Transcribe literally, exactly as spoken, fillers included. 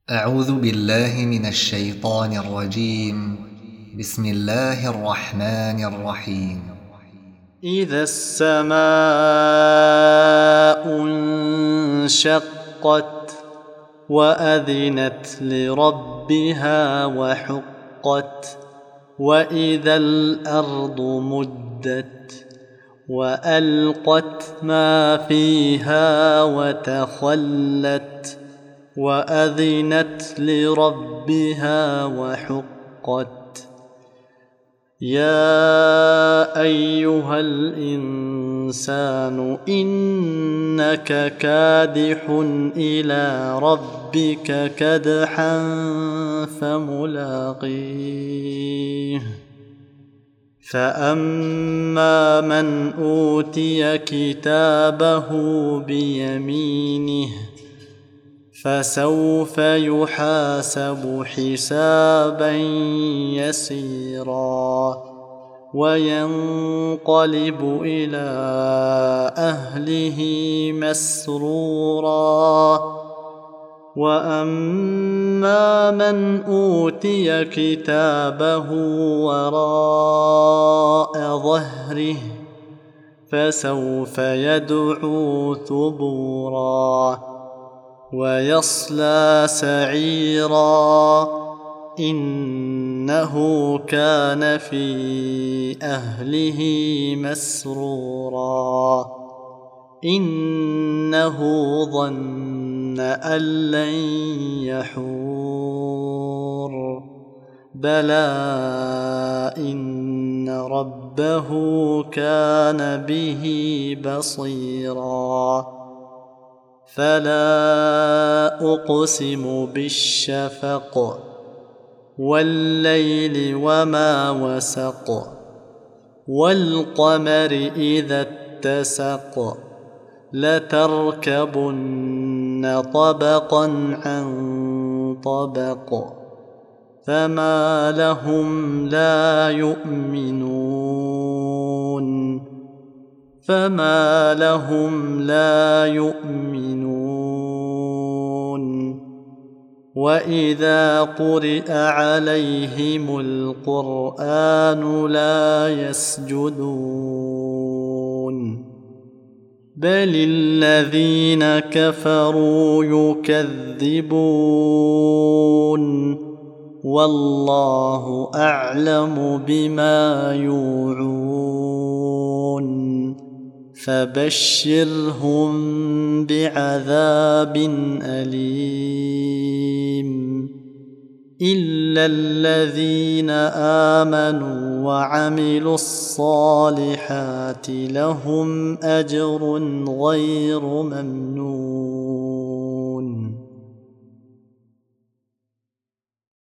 أعوذ بالله من الشيطان الرجيم. بسم الله الرحمن الرحيم. إذا السماء انشقت وأذنت لربها وحقت وإذا الأرض مدت وألقت ما فيها وتخلت وأذنت لربها وحقت. يا أيها الإنسان إنك كادح إلى ربك كدحا فملاقيه. فأما من أوتي كتابه بيمينه فسوف يحاسب حسابا يسيرا وينقلب إلى أهله مسرورا. وأما من أوتي كتابه وراء ظهره فسوف يدعو ثبورا ويصلى سعيرا إنه كان في أهله مسرورا. إنه ظن أن لن يحور بلى إن ربه كان به بصيرا. فلا أقسم بالشفق والليل وما وسق والقمر إذا اتسق لتركبن طبقا عن طبق فما لهم لا يؤمنون فما لهم لا يؤمنون وإذا قرئ عليهم القرآن لا يسجدون بل الذين كفروا يكذبون والله أعلم بما يوعون. فبشرهم بعذاب أليم إلا الذين آمنوا وعملوا الصالحات لهم أجر غير ممنون.